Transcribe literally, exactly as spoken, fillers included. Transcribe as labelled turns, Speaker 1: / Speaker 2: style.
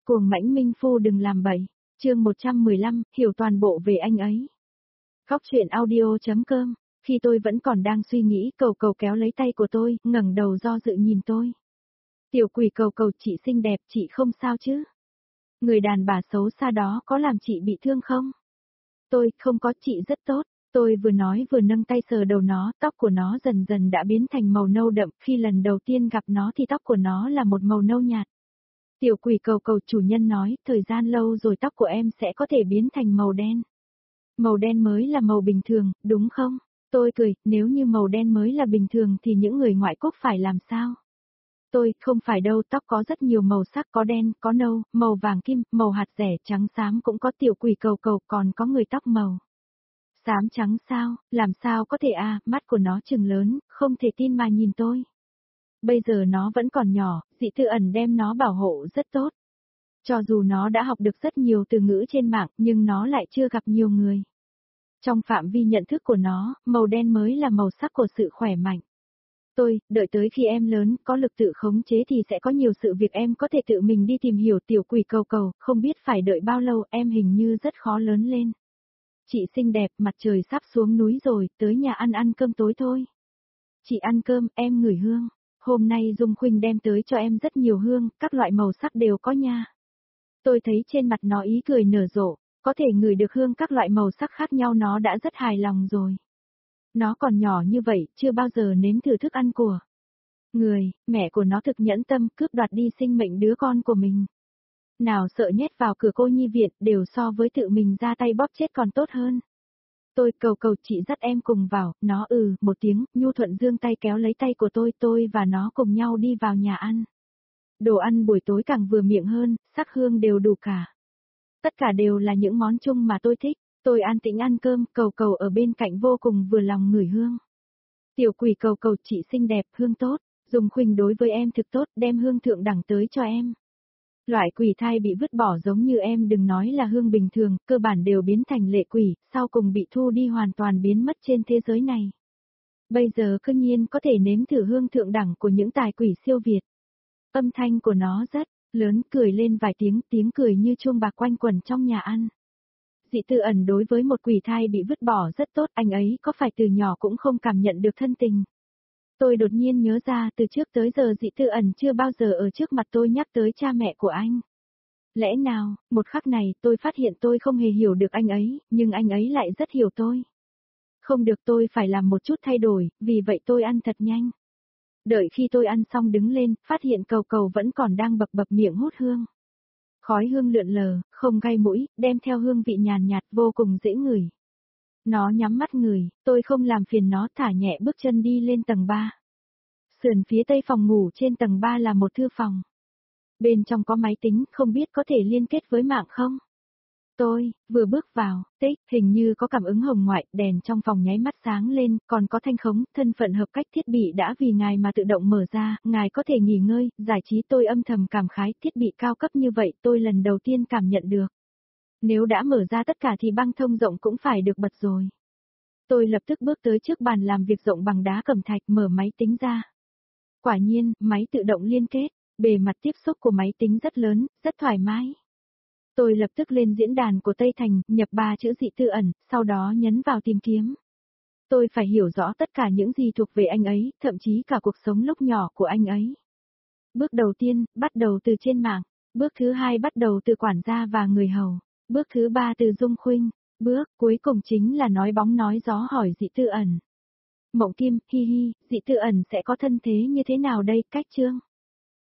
Speaker 1: Cuồng mãnh minh phu đừng làm bậy. Chương một trăm mười lăm, hiểu toàn bộ về anh ấy. Góc truyện audio.com. Khi tôi vẫn còn đang suy nghĩ, Cầu Cầu kéo lấy tay của tôi, ngẩng đầu do dự nhìn tôi. Tiểu quỷ Cầu Cầu, chị xinh đẹp, chị không sao chứ? Người đàn bà xấu xa đó có làm chị bị thương không? Tôi, không có, chị rất tốt. Tôi vừa nói vừa nâng tay sờ đầu nó, tóc của nó dần dần đã biến thành màu nâu đậm, khi lần đầu tiên gặp nó thì tóc của nó là một màu nâu nhạt. Tiểu quỷ Cầu Cầu, chủ nhân nói, thời gian lâu rồi tóc của em sẽ có thể biến thành màu đen. Màu đen mới là màu bình thường, đúng không? Tôi cười, nếu như màu đen mới là bình thường thì những người ngoại quốc phải làm sao? Tôi, không phải đâu, tóc có rất nhiều màu sắc, có đen, có nâu, màu vàng kim, màu hạt rẻ, trắng xám cũng có. Tiểu quỷ Cầu Cầu, còn có người tóc màu xám trắng sao, làm sao có thể à, mắt của nó trừng lớn, không thể tin mà nhìn tôi. Bây giờ nó vẫn còn nhỏ, Dị Tư Ẩn đem nó bảo hộ rất tốt. Cho dù nó đã học được rất nhiều từ ngữ trên mạng, nhưng nó lại chưa gặp nhiều người. Trong phạm vi nhận thức của nó, màu đen mới là màu sắc của sự khỏe mạnh. Tôi, đợi tới khi em lớn, có lực tự khống chế thì sẽ có nhiều sự việc em có thể tự mình đi tìm hiểu. Tiểu quỷ Cầu Cầu, không biết phải đợi bao lâu, em hình như rất khó lớn lên. Chị xinh đẹp, mặt trời sắp xuống núi rồi, tới nhà ăn ăn cơm tối thôi. Chị ăn cơm, em ngửi hương. Hôm nay Dung Khuynh đem tới cho em rất nhiều hương, các loại màu sắc đều có nha. Tôi thấy trên mặt nó ý cười nở rộ, có thể ngửi được hương các loại màu sắc khác nhau, nó đã rất hài lòng rồi. Nó còn nhỏ như vậy, chưa bao giờ nếm thử thức ăn của người, mẹ của nó thực nhẫn tâm cướp đoạt đi sinh mệnh đứa con của mình. Nào sợ nhét vào cửa cô nhi viện, đều so với tự mình ra tay bóp chết còn tốt hơn. Tôi, Cầu Cầu, chị dắt em cùng vào, nó ừ, một tiếng, nhu thuận giương tay kéo lấy tay của tôi, tôi và nó cùng nhau đi vào nhà ăn. Đồ ăn buổi tối càng vừa miệng hơn, sắc hương đều đủ cả. Tất cả đều là những món chung mà tôi thích, tôi an tĩnh ăn cơm, Cầu Cầu ở bên cạnh vô cùng vừa lòng ngửi hương. Tiểu quỷ Cầu Cầu, chị xinh đẹp, hương tốt, Dung Khuynh đối với em thực tốt, đem hương thượng đẳng tới cho em. Loại quỷ thai bị vứt bỏ giống như em đừng nói là hương bình thường, cơ bản đều biến thành lệ quỷ, sau cùng bị thu đi hoàn toàn biến mất trên thế giới này. Bây giờ cư nhiên có thể nếm thử hương thượng đẳng của những tài quỷ siêu việt. Âm thanh của nó rất lớn, cười lên vài tiếng, tiếng cười như chuông bạc quanh quẩn trong nhà ăn. Dị Tư Ẩn đối với một quỷ thai bị vứt bỏ rất tốt, anh ấy có phải từ nhỏ cũng không cảm nhận được thân tình. Tôi đột nhiên nhớ ra, từ trước tới giờ Dị Tư Ẩn chưa bao giờ ở trước mặt tôi nhắc tới cha mẹ của anh. Lẽ nào, một khắc này tôi phát hiện tôi không hề hiểu được anh ấy, nhưng anh ấy lại rất hiểu tôi. Không được, tôi phải làm một chút thay đổi, vì vậy tôi ăn thật nhanh. Đợi khi tôi ăn xong đứng lên, phát hiện Cầu Cầu vẫn còn đang bập bập miệng hút hương. Khói hương lượn lờ, không gai mũi, đem theo hương vị nhàn nhạt vô cùng dễ ngửi. Nó nhắm mắt ngửi, tôi không làm phiền nó, thả nhẹ bước chân đi lên tầng ba. Sườn phía tây phòng ngủ trên tầng ba là một thư phòng. Bên trong có máy tính, không biết có thể liên kết với mạng không? Tôi, vừa bước vào, tích, hình như có cảm ứng hồng ngoại, đèn trong phòng nháy mắt sáng lên, còn có thanh khống, thân phận hợp cách thiết bị đã vì ngài mà tự động mở ra, ngài có thể nghỉ ngơi, giải trí. Tôi âm thầm cảm khái, thiết bị cao cấp như vậy tôi lần đầu tiên cảm nhận được. Nếu đã mở ra tất cả thì băng thông rộng cũng phải được bật rồi. Tôi lập tức bước tới trước bàn làm việc rộng bằng đá cẩm thạch, mở máy tính ra. Quả nhiên, máy tự động liên kết, bề mặt tiếp xúc của máy tính rất lớn, rất thoải mái. Tôi lập tức lên diễn đàn của Tây Thành, nhập ba chữ Dị Tư Ẩn, sau đó nhấn vào tìm kiếm. Tôi phải hiểu rõ tất cả những gì thuộc về anh ấy, thậm chí cả cuộc sống lúc nhỏ của anh ấy. Bước đầu tiên, bắt đầu từ trên mạng. Bước thứ hai bắt đầu từ quản gia và người hầu. Bước thứ ba từ Dung Khuynh. Bước cuối cùng chính là nói bóng nói gió hỏi Dị Tư Ẩn. Mộng Kim, hi hi, Dị Tư Ẩn sẽ có thân thế như thế nào đây, cách chương.